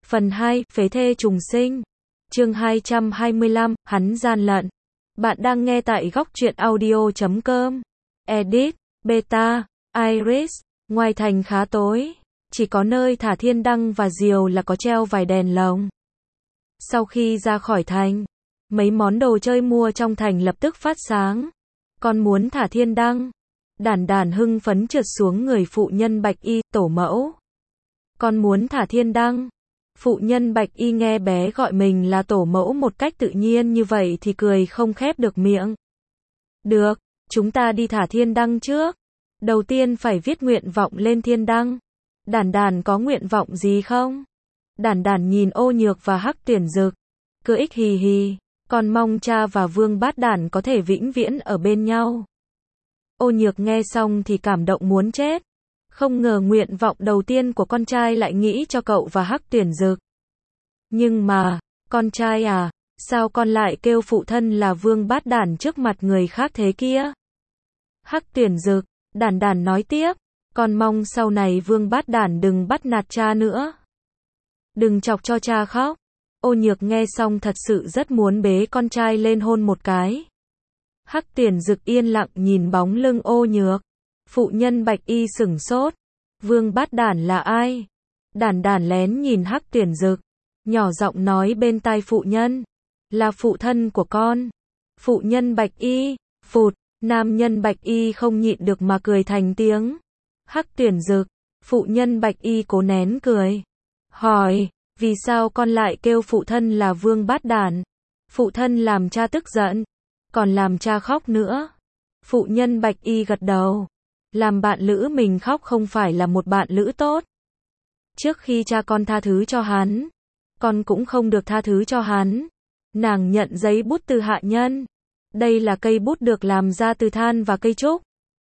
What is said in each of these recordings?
Phần 2, phế thê trùng sinh. Chương 225, hắn gian lận. Bạn đang nghe tại góc truyện audio.com. Edit, Beta, Iris. Ngoài thành khá tối, chỉ có nơi thả thiên đăng và diều là có treo vài đèn lồng. Sau khi ra khỏi thành, mấy món đồ chơi mua trong thành lập tức phát sáng. Con muốn thả thiên đăng. Đản đản hưng phấn trượt xuống người phụ nhân bạch y, tổ mẫu. Con muốn thả thiên đăng. Phụ nhân bạch y nghe bé gọi mình là tổ mẫu một cách tự nhiên như vậy thì cười không khép được miệng. Được, chúng ta đi thả thiên đăng trước. Đầu tiên phải viết nguyện vọng lên thiên đăng. Đản đản có nguyện vọng gì không? Đản đản nhìn Ô Nhược và Hắc Tuyển Dực, cười ích hì hì, con mong cha và Vương Bát Đản có thể vĩnh viễn ở bên nhau. Ô Nhược nghe xong thì cảm động muốn chết. Không ngờ nguyện vọng đầu tiên của con trai lại nghĩ cho cậu và Hắc Tuyển Dực. Nhưng mà, con trai à, sao con lại kêu phụ thân là Vương Bát Đản trước mặt người khác thế kia? Hắc Tuyển Dực, Đản đản nói tiếp, con mong sau này Vương Bát Đản đừng bắt nạt cha nữa. Đừng chọc cho cha khóc. Ô Nhược nghe xong thật sự rất muốn bế con trai lên hôn một cái. Hắc Tuyển Dực yên lặng nhìn bóng lưng Ô Nhược. Phụ nhân bạch y sửng sốt. Vương Bát Đản là ai? Đản đản lén nhìn Hắc Tuyển Dực, nhỏ giọng nói bên tai phụ nhân. Là phụ thân của con. Phụ nhân bạch y, phụt, nam nhân bạch y không nhịn được mà cười thành tiếng. Hắc Tuyển Dực, phụ nhân bạch y cố nén cười. Hỏi, vì sao con lại kêu phụ thân là Vương Bát Đản? Phụ thân làm cha tức giận, còn làm cha khóc nữa. Phụ nhân bạch y gật đầu. Làm bạn lữ mình khóc không phải là một bạn lữ tốt. Trước khi cha con tha thứ cho hắn, con cũng không được tha thứ cho hắn. Nàng nhận giấy bút từ hạ nhân. Đây là cây bút được làm ra từ than và cây trúc.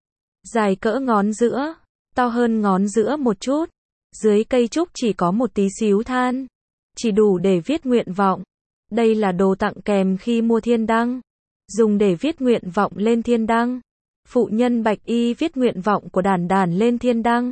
Dài cỡ ngón giữa, to hơn ngón giữa một chút. Dưới cây trúc chỉ có một tí xíu than, chỉ đủ để viết nguyện vọng. Đây là đồ tặng kèm khi mua thiên đăng, dùng để viết nguyện vọng lên thiên đăng. Phụ nhân bạch y viết nguyện vọng của đản đản lên thiên đăng.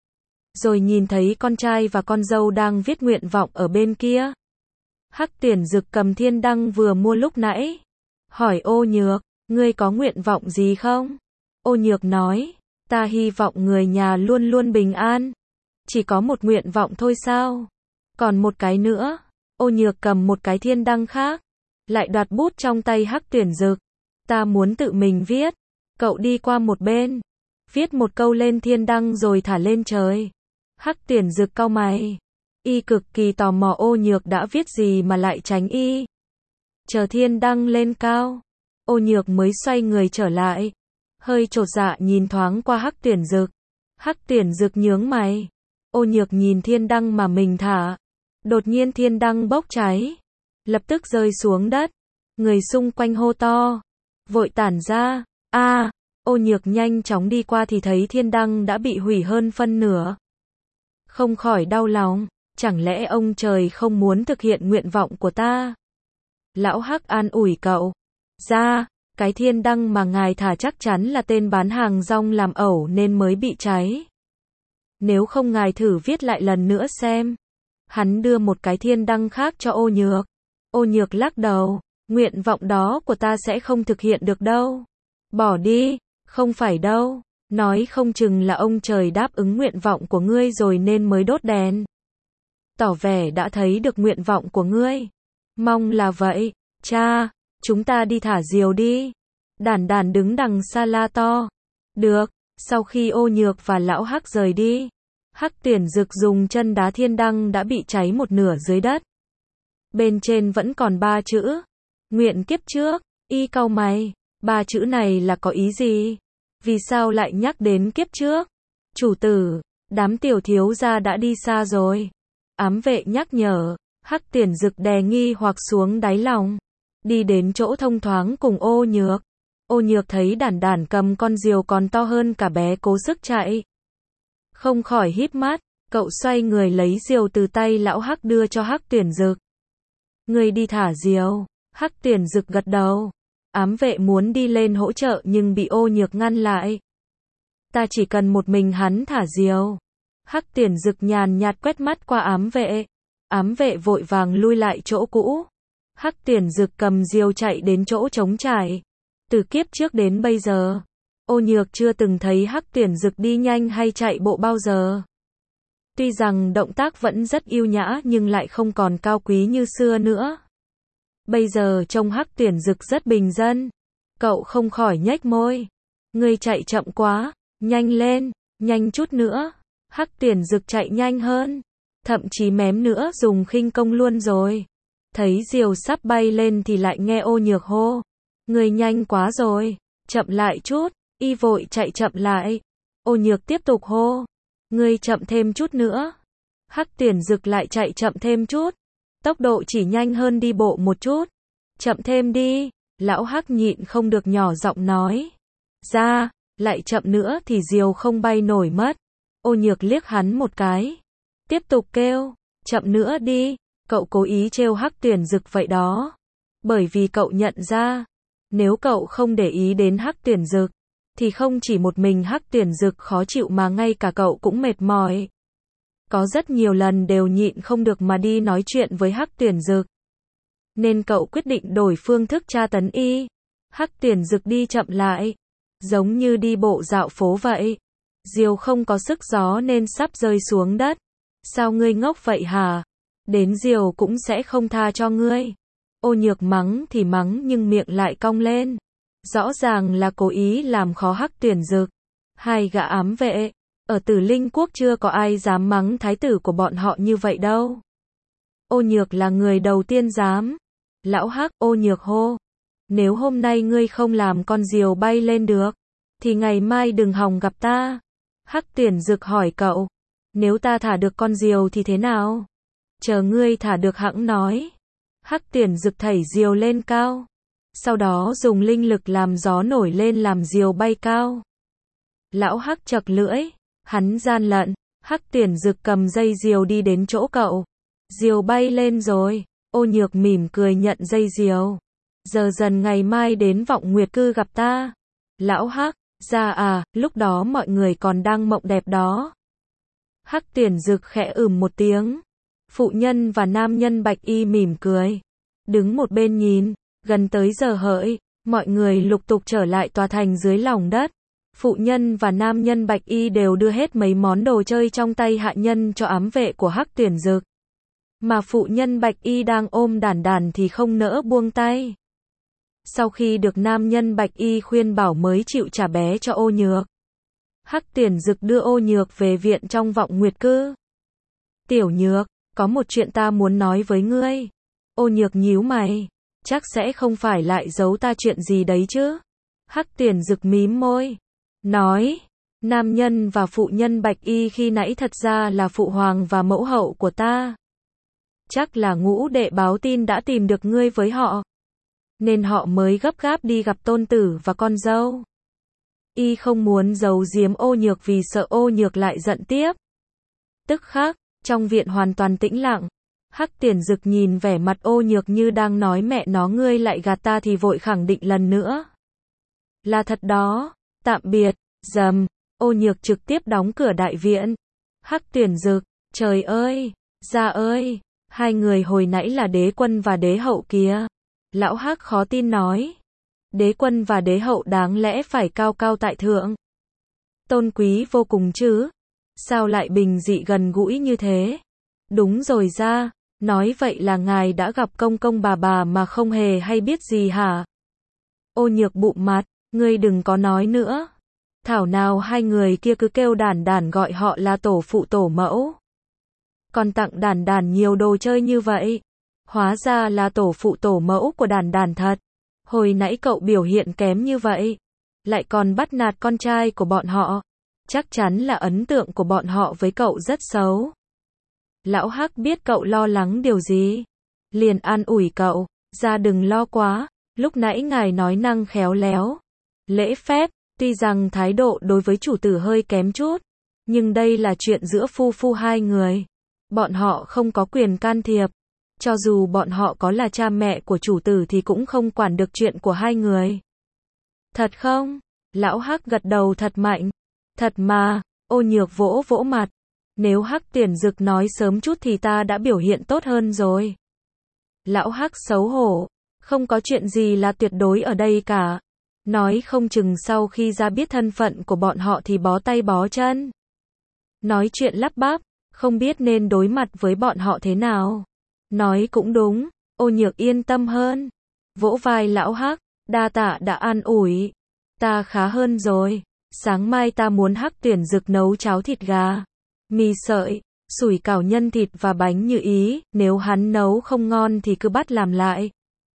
Rồi nhìn thấy con trai và con dâu đang viết nguyện vọng ở bên kia. Hắc Tuyển Dực cầm thiên đăng vừa mua lúc nãy. Hỏi Ô Nhược, ngươi có nguyện vọng gì không? Ô Nhược nói, ta hy vọng người nhà luôn luôn bình an. Chỉ có một nguyện vọng thôi sao? Còn một cái nữa. Ô Nhược cầm một cái thiên đăng khác, lại đoạt bút trong tay Hắc Tuyển Dực. Ta muốn tự mình viết. Cậu đi qua một bên, viết một câu lên thiên đăng rồi thả lên trời. Hắc Tuyển Dực cau mày. Y cực kỳ tò mò Ô Nhược đã viết gì mà lại tránh y. Chờ thiên đăng lên cao, Ô Nhược mới xoay người trở lại. Hơi chột dạ nhìn thoáng qua Hắc Tuyển Dực. Hắc Tuyển Dực nhướng mày. Ô Nhược nhìn thiên đăng mà mình thả. Đột nhiên thiên đăng bốc cháy, lập tức rơi xuống đất. Người xung quanh hô to, vội tản ra. Ô Nhược nhanh chóng đi qua thì thấy thiên đăng đã bị hủy hơn phân nửa. Không khỏi đau lòng, chẳng lẽ ông trời không muốn thực hiện nguyện vọng của ta? Lão Hắc an ủi cậu. Ra, cái thiên đăng mà ngài thả chắc chắn là tên bán hàng rong làm ẩu nên mới bị cháy. Nếu không ngài thử viết lại lần nữa xem. Hắn đưa một cái thiên đăng khác cho Ô Nhược. Ô Nhược lắc đầu, nguyện vọng đó của ta sẽ không thực hiện được đâu. Bỏ đi, không phải đâu. Nói không chừng là ông trời đáp ứng nguyện vọng của ngươi rồi nên mới đốt đèn. Tỏ vẻ đã thấy được nguyện vọng của ngươi. Mong là vậy. Cha, chúng ta đi thả diều đi. Đản đản đứng đằng xa la to. Được. Sau khi Ô Nhược và lão Hắc rời đi, Hắc Tuyển Dực dùng chân đá thiên đăng đã bị cháy một nửa dưới đất. Bên trên vẫn còn 3 chữ. Nguyện kiếp trước. Y cau mày. 3 chữ này là có ý gì? Vì sao lại nhắc đến kiếp trước? Chủ tử, đám tiểu thiếu gia đã đi xa rồi. Ám vệ nhắc nhở. Hắc Tuyển Dực đè nghi hoặc xuống đáy lòng. Đi đến chỗ thông thoáng cùng Ô Nhược. Ô Nhược thấy đản đản cầm con diều còn to hơn cả bé cố sức chạy. Không khỏi híp mắt, cậu xoay người lấy diều từ tay lão Hắc đưa cho Hắc Tuyển Dực. Người đi thả diều. Hắc Tuyển Dực gật đầu. Ám vệ muốn đi lên hỗ trợ nhưng bị Ô Nhược ngăn lại. Ta chỉ cần một mình hắn thả diều. Hắc Tuyển Dực nhàn nhạt quét mắt qua ám vệ. Ám vệ vội vàng lui lại chỗ cũ. Hắc Tiền Dực cầm diều chạy đến chỗ trống trải. Từ kiếp trước đến bây giờ, Ô Nhược chưa từng thấy Hắc Tiền Dực đi nhanh hay chạy bộ bao giờ. Tuy rằng động tác vẫn rất yêu nhã nhưng lại không còn cao quý như xưa nữa. Bây giờ trông Hắc Tiền Dực rất bình dân. Cậu không khỏi nhếch môi. Ngươi chạy chậm quá, nhanh lên, nhanh chút nữa. Hắc Tiền Dực chạy nhanh hơn, thậm chí mém nữa dùng khinh công luôn rồi. Thấy diều sắp bay lên thì lại nghe Ô Nhược hô. Ngươi nhanh quá rồi, chậm lại chút. Y vội chạy chậm lại. Ô Nhược tiếp tục hô. Ngươi chậm thêm chút nữa. Hắc Tiền Dực lại chạy chậm thêm chút. Tốc độ chỉ nhanh hơn đi bộ một chút. Chậm thêm đi. Lão Hắc nhịn không được nhỏ giọng nói. Ra, lại chậm nữa thì diều không bay nổi mất. Ô Nhược liếc hắn một cái. Tiếp tục kêu. Chậm nữa đi. Cậu cố ý trêu Hắc Tiền Dực vậy đó. Bởi vì cậu nhận ra, nếu cậu không để ý đến Hắc Tiền Dực, thì không chỉ một mình Hắc Tiền Dực khó chịu mà ngay cả cậu cũng mệt mỏi. Có rất nhiều lần đều nhịn không được mà đi nói chuyện với Hắc Tiền Dực. Nên cậu quyết định đổi phương thức tra tấn y. Hắc Tiền Dực đi chậm lại, giống như đi bộ dạo phố vậy. Diều không có sức gió nên sắp rơi xuống đất. Sao ngươi ngốc vậy hả? Đến diều cũng sẽ không tha cho ngươi. Ô Nhược mắng thì mắng nhưng miệng lại cong lên. Rõ ràng là cố ý làm khó Hắc Tiền Dực. Hai gã ám vệ, ở Tử Linh Quốc chưa có ai dám mắng thái tử của bọn họ như vậy đâu. Ô Nhược là người đầu tiên dám. Lão Hắc, Ô Nhược hô. Nếu hôm nay ngươi không làm con diều bay lên được, thì ngày mai đừng hòng gặp ta. Hắc Tiền Dực hỏi cậu. Nếu ta thả được con diều thì thế nào? Chờ ngươi thả được hẵng nói. Hắc Tiền Dực thảy diều lên cao. Sau đó dùng linh lực làm gió nổi lên làm diều bay cao. Lão Hắc chậc lưỡi. Hắn gian lận. Hắc Tiền Dực cầm dây diều đi đến chỗ cậu. Diều bay lên rồi. Ô Nhược mỉm cười nhận dây diều. Giờ dần ngày mai đến Vọng Nguyệt Cư gặp ta. Lão Hắc, ra à, lúc đó mọi người còn đang mộng đẹp đó. Hắc Tiền Dực khẽ một tiếng. Phụ nhân và nam nhân bạch y mỉm cười. Đứng một bên nhìn, gần tới giờ hợi, mọi người lục tục trở lại tòa thành dưới lòng đất. Phụ nhân và nam nhân bạch y đều đưa hết mấy món đồ chơi trong tay hạ nhân cho ám vệ của Hắc Tiền Dực. Mà phụ nhân bạch y đang ôm đản đản thì không nỡ buông tay. Sau khi được nam nhân bạch y khuyên bảo mới chịu trả bé cho Ô Nhược. Hắc Tiền Dực đưa Ô Nhược về viện trong Vọng Nguyệt Cư. Tiểu Nhược, có một chuyện ta muốn nói với ngươi. Ô Nhược nhíu mày. Chắc sẽ không phải lại giấu ta chuyện gì đấy chứ? Hắc Tiền Dực mím môi. Nói, nam nhân và phụ nhân bạch y khi nãy thật ra là phụ hoàng và mẫu hậu của ta. Chắc là ngũ đệ báo tin đã tìm được ngươi với họ. Nên họ mới gấp gáp đi gặp tôn tử và con dâu. Y không muốn giấu giếm Ô Nhược vì sợ Ô Nhược lại giận tiếp. Tức khắc, trong viện hoàn toàn tĩnh lặng. Hắc Tiền Dực nhìn vẻ mặt Ô Nhược như đang nói mẹ nó ngươi lại gạt ta thì vội khẳng định lần nữa. Là thật đó, tạm biệt, dầm, Ô Nhược trực tiếp đóng cửa đại viện. Hắc Tiền Dực, trời ơi, gia ơi, hai người hồi nãy là đế quân và đế hậu kìa. Lão Hắc khó tin nói. Đế quân và đế hậu đáng lẽ phải cao cao tại thượng. Tôn quý vô cùng chứ. Sao lại bình dị gần gũi như thế? Đúng rồi ra, nói vậy là ngài đã gặp công công bà mà không hề hay biết gì hả? Ô Nhược bụm mặt, ngươi đừng có nói nữa. Thảo nào hai người kia cứ kêu đản đản gọi họ là tổ phụ tổ mẫu. Còn tặng đản đản nhiều đồ chơi như vậy. Hóa ra là tổ phụ tổ mẫu của đản đản thật. Hồi nãy cậu biểu hiện kém như vậy. Lại còn bắt nạt con trai của bọn họ. Chắc chắn là ấn tượng của bọn họ với cậu rất xấu. Lão Hắc biết cậu lo lắng điều gì. Liền an ủi cậu. Ra đừng lo quá. Lúc nãy ngài nói năng khéo léo. Lễ phép. Tuy rằng thái độ đối với chủ tử hơi kém chút. Nhưng đây là chuyện giữa phu phu hai người. Bọn họ không có quyền can thiệp. Cho dù bọn họ có là cha mẹ của chủ tử thì cũng không quản được chuyện của hai người. Thật không? Lão Hắc gật đầu thật mạnh. Thật mà. Ô Nhược vỗ vỗ mặt. Nếu Hắc Tiền Dực nói sớm chút thì ta đã biểu hiện tốt hơn rồi. Lão Hắc xấu hổ. Không có chuyện gì là tuyệt đối ở đây cả. Nói không chừng sau khi ra biết thân phận của bọn họ thì bó tay bó chân. Nói chuyện lắp bắp, không biết nên đối mặt với bọn họ thế nào. Nói cũng đúng, Ô Nhược yên tâm hơn. Vỗ vai lão Hắc, đa tạ đã an ủi. Ta khá hơn rồi. Sáng mai ta muốn Hắc Tuyển Dực nấu cháo thịt gà, mì sợi, sủi cảo nhân thịt và bánh như ý, nếu hắn nấu không ngon thì cứ bắt làm lại.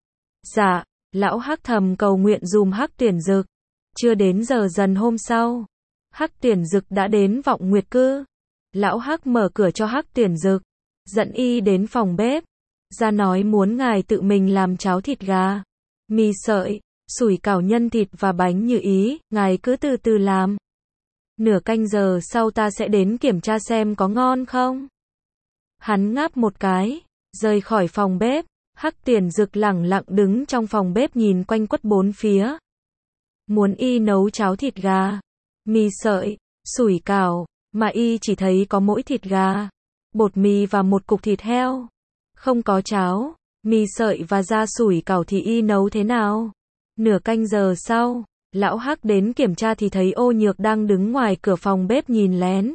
Dạ, lão Hắc thầm cầu nguyện dùm Hắc Tuyển Dực. Chưa đến giờ dần hôm sau, Hắc Tuyển Dực đã đến Vọng Nguyệt Cư. Lão Hắc mở cửa cho Hắc Tuyển Dực, dẫn y đến phòng bếp, ra nói muốn ngài tự mình làm cháo thịt gà, mì sợi, sủi cảo nhân thịt và bánh như ý, ngài cứ từ từ làm. Nửa canh giờ sau ta sẽ đến kiểm tra xem có ngon không. Hắn ngáp một cái, rời khỏi phòng bếp. Hắc Tuyển Dực lẳng lặng đứng trong phòng bếp nhìn quanh quất bốn phía. Muốn y nấu cháo thịt gà, mì sợi, sủi cảo, mà y chỉ thấy có mỗi thịt gà, bột mì và một cục thịt heo. Không có cháo, mì sợi và da sủi cảo thì y nấu thế nào? Nửa canh giờ sau, lão Hắc đến kiểm tra thì thấy Ô Nhược đang đứng ngoài cửa phòng bếp nhìn lén.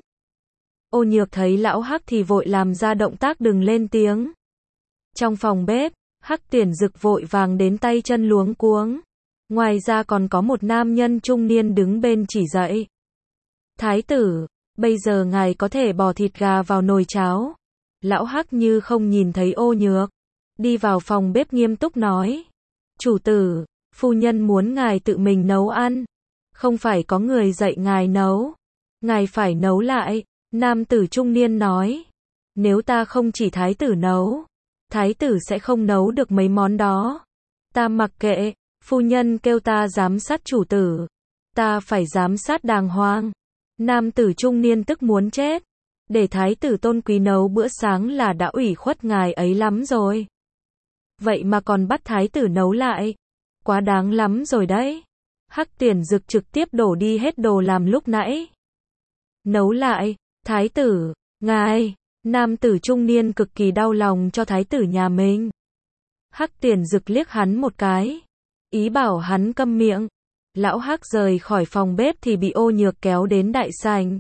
Ô Nhược thấy lão Hắc thì vội làm ra động tác đừng lên tiếng. Trong phòng bếp, Hắc Tuyển Dực vội vàng đến tay chân luống cuống. Ngoài ra còn có một nam nhân trung niên đứng bên chỉ dạy. Thái tử, bây giờ ngài có thể bỏ thịt gà vào nồi cháo. Lão Hắc như không nhìn thấy Ô Nhược. Đi vào phòng bếp nghiêm túc nói. Chủ tử, phu nhân muốn ngài tự mình nấu ăn. Không phải có người dạy ngài nấu. Ngài phải nấu lại. Nam tử trung niên nói. Nếu ta không chỉ thái tử nấu, thái tử sẽ không nấu được mấy món đó. Ta mặc kệ, phu nhân kêu ta giám sát chủ tử. Ta phải giám sát đàng hoàng. Nam tử trung niên tức muốn chết. Để thái tử tôn quý nấu bữa sáng là đã ủy khuất ngài ấy lắm rồi. Vậy mà còn bắt thái tử nấu lại. Quá đáng lắm rồi đấy. Hắc Tuyển Dực trực tiếp đổ đi hết đồ làm lúc nãy. Nấu lại, thái tử, ngài. Nam tử trung niên cực kỳ đau lòng cho thái tử nhà mình. Hắc Tuyển Dực liếc hắn một cái, ý bảo hắn câm miệng. Lão Hắc rời khỏi phòng bếp thì bị Ô Nhược kéo đến đại sảnh.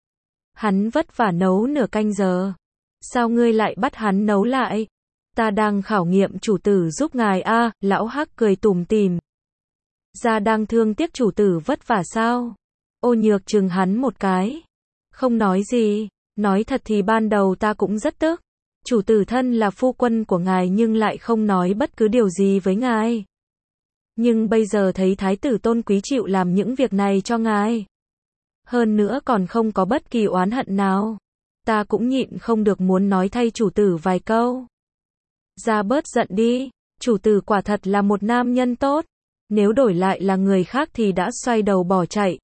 Hắn vất vả nấu nửa canh giờ. Sao ngươi lại bắt hắn nấu lại? Ta đang khảo nghiệm chủ tử giúp ngài a. Lão Hắc cười tủm tỉm. Gia đang thương tiếc chủ tử vất vả sao? Ô Nhược chừng hắn một cái. Không nói gì. Nói thật thì ban đầu ta cũng rất tức. Chủ tử thân là phu quân của ngài nhưng lại không nói bất cứ điều gì với ngài. Nhưng bây giờ thấy thái tử tôn quý chịu làm những việc này cho ngài. Hơn nữa còn không có bất kỳ oán hận nào. Ta cũng nhịn không được muốn nói thay chủ tử vài câu. Ra bớt giận đi, chủ tử quả thật là một nam nhân tốt. Nếu đổi lại là người khác thì đã xoay đầu bỏ chạy.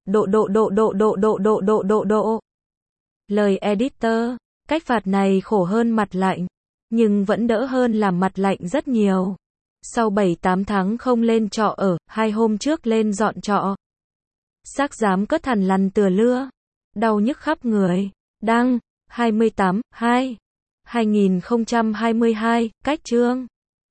Lời editor, cách phạt này khổ hơn mặt lạnh, nhưng vẫn đỡ hơn làm mặt lạnh rất nhiều. Sau 7-8 tháng không lên trọ ở, 2 hôm trước lên dọn trọ. Xác dám cất thằn lằn tựa lưa, đau nhức khắp người. Đăng, 28/2/2022, cách chương.